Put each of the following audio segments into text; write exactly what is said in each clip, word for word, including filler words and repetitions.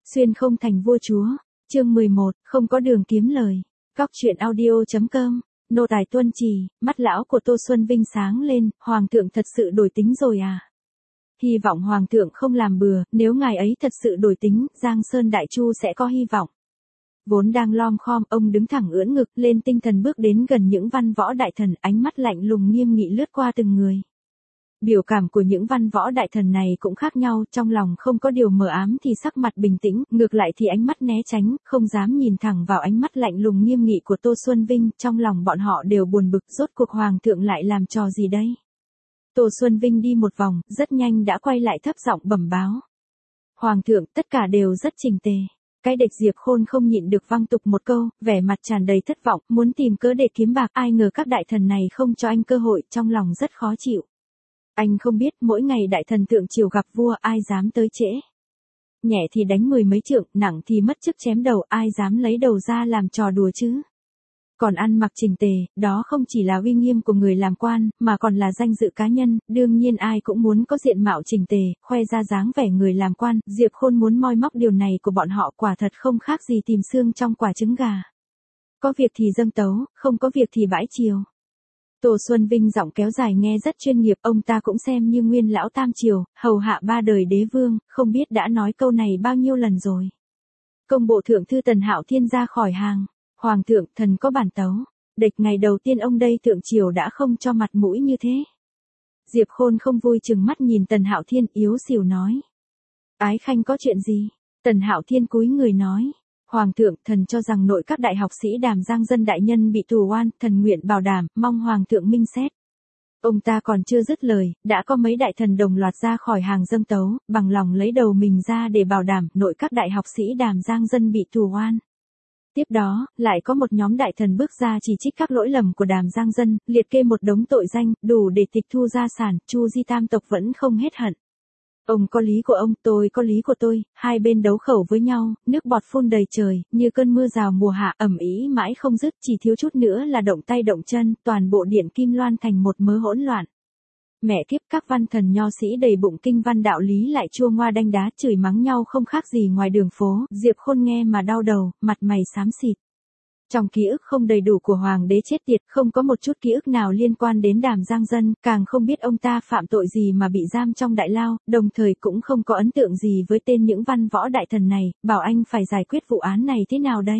Xuyên không thành vua chúa. Chương mười một, không có đường kiếm lời. Góc truyện audio.com. Nô tài tuân chỉ, mắt lão của Tô Xuân Vinh sáng lên, hoàng thượng thật sự đổi tính rồi à? Hy vọng hoàng thượng không làm bừa, nếu ngài ấy thật sự đổi tính, Giang Sơn Đại Chu sẽ có hy vọng. Vốn đang lom khom, ông đứng thẳng ưỡn ngực lên tinh thần bước đến gần những văn võ đại thần, ánh mắt lạnh lùng nghiêm nghị lướt qua từng người. Biểu cảm của những văn võ đại thần này cũng khác nhau, trong lòng không có điều mờ ám thì sắc mặt bình tĩnh, ngược lại thì ánh mắt né tránh, không dám nhìn thẳng vào ánh mắt lạnh lùng nghiêm nghị của Tô Xuân Vinh, trong lòng bọn họ đều buồn bực, rốt cuộc hoàng thượng lại làm trò gì đây? Tô Xuân Vinh đi một vòng, rất nhanh đã quay lại thấp giọng bẩm báo. Hoàng thượng, tất cả đều rất chỉnh tề. Cái địch Diệp Khôn không nhịn được văng tục một câu, vẻ mặt tràn đầy thất vọng, muốn tìm cớ để kiếm bạc, ai ngờ các đại thần này không cho anh cơ hội, trong lòng rất khó chịu. Anh không biết mỗi ngày đại thần thượng triều gặp vua ai dám tới trễ. Nhẹ thì đánh mười mấy trượng, nặng thì mất chức chém đầu, ai dám lấy đầu ra làm trò đùa chứ. Còn ăn mặc chỉnh tề, đó không chỉ là uy nghiêm của người làm quan, mà còn là danh dự cá nhân, đương nhiên ai cũng muốn có diện mạo chỉnh tề, khoe ra dáng vẻ người làm quan, Diệp Khôn muốn moi móc điều này của bọn họ quả thật không khác gì tìm xương trong quả trứng gà. Có việc thì dâng tấu, không có việc thì bãi triều. Tô Xuân Vinh giọng kéo dài nghe rất chuyên nghiệp, ông ta cũng xem như nguyên lão tam triều, hầu hạ ba đời đế vương, không biết đã nói câu này bao nhiêu lần rồi. Công bộ thượng thư Tần Hạo Thiên ra khỏi hàng. Hoàng thượng, thần có bản tấu. Địch ngày đầu tiên ông đây thượng triều đã không cho mặt mũi như thế. Diệp Khôn không vui chừng mắt nhìn Tần Hạo Thiên, yếu xìu nói. Ái khanh có chuyện gì? Tần Hạo Thiên cúi người nói. Hoàng thượng, thần cho rằng nội các đại học sĩ Đàm Giang Dân đại nhân bị tù oan, thần nguyện bảo đảm, mong hoàng thượng minh xét. Ông ta còn chưa dứt lời, đã có mấy đại thần đồng loạt ra khỏi hàng dâng tấu, bằng lòng lấy đầu mình ra để bảo đảm nội các đại học sĩ Đàm Giang Dân bị tù oan. Tiếp đó, lại có một nhóm đại thần bước ra chỉ trích các lỗi lầm của Đàm Giang Dân, liệt kê một đống tội danh, đủ để tịch thu gia sản, Chu Di tam tộc vẫn không hết hận. Ông có lý của ông, tôi có lý của tôi, hai bên đấu khẩu với nhau, nước bọt phun đầy trời, như cơn mưa rào mùa hạ, ầm ĩ mãi không dứt, chỉ thiếu chút nữa là động tay động chân, toàn bộ điện Kim Loan thành một mớ hỗn loạn. Mẹ kiếp, các văn thần nho sĩ đầy bụng kinh văn đạo lý lại chua ngoa đanh đá chửi mắng nhau không khác gì ngoài đường phố, Diệp Khôn nghe mà đau đầu, mặt mày xám xịt. Trong ký ức không đầy đủ của hoàng đế chết tiệt, không có một chút ký ức nào liên quan đến Đàm Giang Dân, càng không biết ông ta phạm tội gì mà bị giam trong đại lao, đồng thời cũng không có ấn tượng gì với tên những văn võ đại thần này, bảo anh phải giải quyết vụ án này thế nào đây?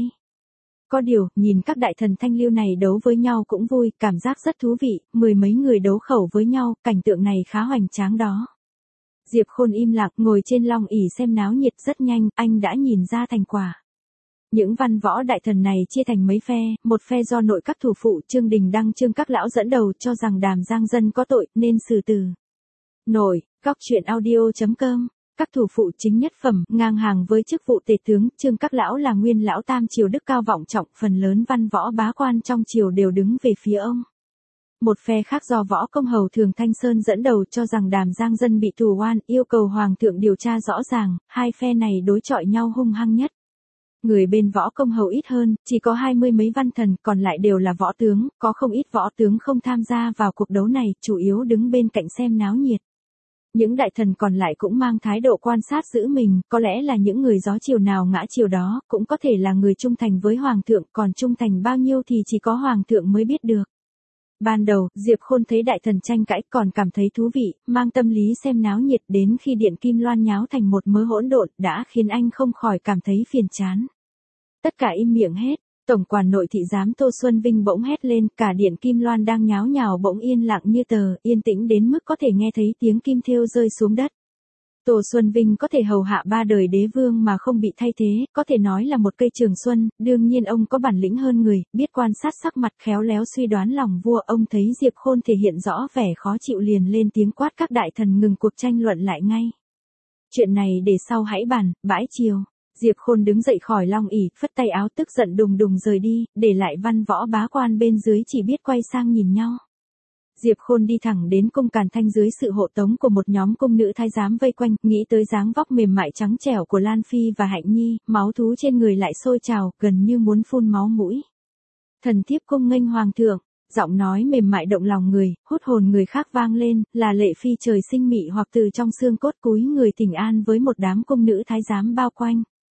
Có điều, nhìn các đại thần thanh lưu này đấu với nhau cũng vui, cảm giác rất thú vị, mười mấy người đấu khẩu với nhau, cảnh tượng này khá hoành tráng đó. Diệp Khôn im lặng, ngồi trên long ỷ xem náo nhiệt, rất nhanh, anh đã nhìn ra thành quả. Những văn võ đại thần này chia thành mấy phe, một phe do nội các thủ phụ Trương Đình Đăng Trương Các Lão dẫn đầu cho rằng Đàm Giang Dân có tội, nên xử tử. Nội, góc truyện audio.com. Các thủ phụ chính nhất phẩm, ngang hàng với chức vụ tể tướng, Trương Các Lão là nguyên lão tam triều đức cao vọng trọng, phần lớn văn võ bá quan trong triều đều đứng về phía ông. Một phe khác do võ công hầu Thường Thanh Sơn dẫn đầu cho rằng Đàm Giang Dân bị tù oan, yêu cầu hoàng thượng điều tra rõ ràng, hai phe này đối chọi nhau hung hăng nhất. Người bên võ công hầu ít hơn, chỉ có hai mươi mấy văn thần, còn lại đều là võ tướng, có không ít võ tướng không tham gia vào cuộc đấu này, chủ yếu đứng bên cạnh xem náo nhiệt. Những đại thần còn lại cũng mang thái độ quan sát giữ mình, có lẽ là những người gió chiều nào ngã chiều đó, cũng có thể là người trung thành với hoàng thượng, còn trung thành bao nhiêu thì chỉ có hoàng thượng mới biết được. Ban đầu, Diệp Khôn thấy đại thần tranh cãi còn cảm thấy thú vị, mang tâm lý xem náo nhiệt, đến khi điện Kim Loan nháo thành một mớ hỗn độn đã khiến anh không khỏi cảm thấy phiền chán. Tất cả im miệng hết, tổng quản nội thị giám Tô Xuân Vinh bỗng hét lên, cả điện Kim Loan đang nháo nhào bỗng yên lặng như tờ, yên tĩnh đến mức có thể nghe thấy tiếng kim thêu rơi xuống đất. Tô Xuân Vinh có thể hầu hạ ba đời đế vương mà không bị thay thế, có thể nói là một cây trường xuân, đương nhiên ông có bản lĩnh hơn người, biết quan sát sắc mặt, khéo léo suy đoán lòng vua, ông thấy Diệp Khôn thể hiện rõ vẻ khó chịu liền lên tiếng quát các đại thần ngừng cuộc tranh luận lại ngay. Chuyện này để sau hãy bàn, bãi triều. Diệp Khôn đứng dậy khỏi long ỷ, phất tay áo tức giận đùng đùng rời đi, để lại văn võ bá quan bên dưới chỉ biết quay sang nhìn nhau. Diệp Khôn đi thẳng đến cung Càn Thanh dưới sự hộ tống của một nhóm cung nữ thái giám vây quanh, nghĩ tới dáng vóc mềm mại trắng trẻo của Lan Phi và Hạnh Nhi, máu thú trên người lại sôi trào, gần như muốn phun máu mũi. Thần thiếp cung nghênh hoàng thượng, giọng nói mềm mại động lòng người, hút hồn người khác vang lên, là Lệ Phi trời sinh mị hoặc từ trong xương cốt cúi người thỉnh an với một đám cung nữ thái giám bao quanh.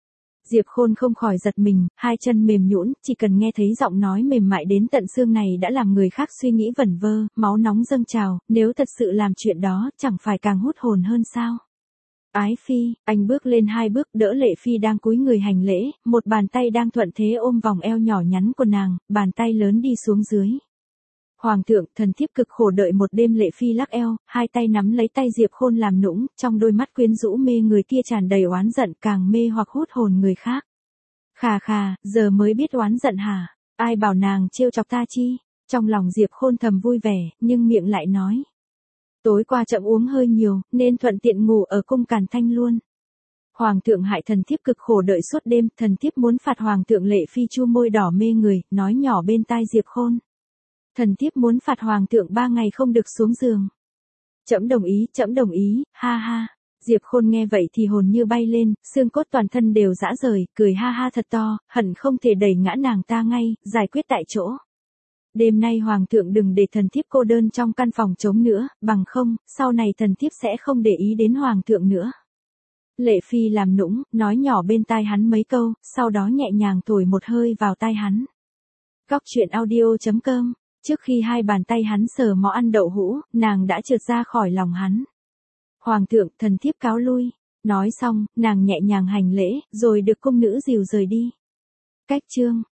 Diệp Khôn không khỏi giật mình, hai chân mềm nhũn, chỉ cần nghe thấy giọng nói mềm mại đến tận xương này đã làm người khác suy nghĩ vẩn vơ, máu nóng dâng trào, nếu thật sự làm chuyện đó, chẳng phải càng hút hồn hơn sao? Ái Phi, anh bước lên hai bước đỡ Lệ Phi đang cúi người hành lễ, một bàn tay đang thuận thế ôm vòng eo nhỏ nhắn của nàng, bàn tay lớn đi xuống dưới. Hoàng thượng, thần thiếp cực khổ đợi một đêm. Lệ Phi lắc eo, hai tay nắm lấy tay Diệp Khôn làm nũng, trong đôi mắt quyến rũ mê người kia tràn đầy oán giận, càng mê hoặc hút hồn người khác. Khà khà, giờ mới biết oán giận hả? Ai bảo nàng trêu chọc ta chi? Trong lòng Diệp Khôn thầm vui vẻ, nhưng miệng lại nói. Tối qua chậm uống hơi nhiều, nên thuận tiện ngủ ở cung Càn Thanh luôn. Hoàng thượng hại thần thiếp cực khổ đợi suốt đêm, thần thiếp muốn phạt hoàng thượng. Lệ Phi chu môi đỏ mê người, nói nhỏ bên tai Diệp Khôn. Thần thiếp muốn phạt hoàng thượng ba ngày không được xuống giường. Trẫm đồng ý, trẫm đồng ý, ha ha. Diệp Khôn nghe vậy thì hồn như bay lên, xương cốt toàn thân đều rã rời, cười ha ha thật to, hận không thể đẩy ngã nàng ta ngay, giải quyết tại chỗ. Đêm nay hoàng thượng đừng để thần thiếp cô đơn trong căn phòng trống nữa, bằng không, sau này thần thiếp sẽ không để ý đến hoàng thượng nữa. Lệ Phi làm nũng, nói nhỏ bên tai hắn mấy câu, sau đó nhẹ nhàng thổi một hơi vào tai hắn. Góc truyện audio chấm com. Trước khi hai bàn tay hắn sờ mó ăn đậu hũ, nàng đã trượt ra khỏi lòng hắn. Hoàng thượng, thần thiếp cáo lui. Nói xong, nàng nhẹ nhàng hành lễ, rồi được cung nữ dìu rời đi. Cách chương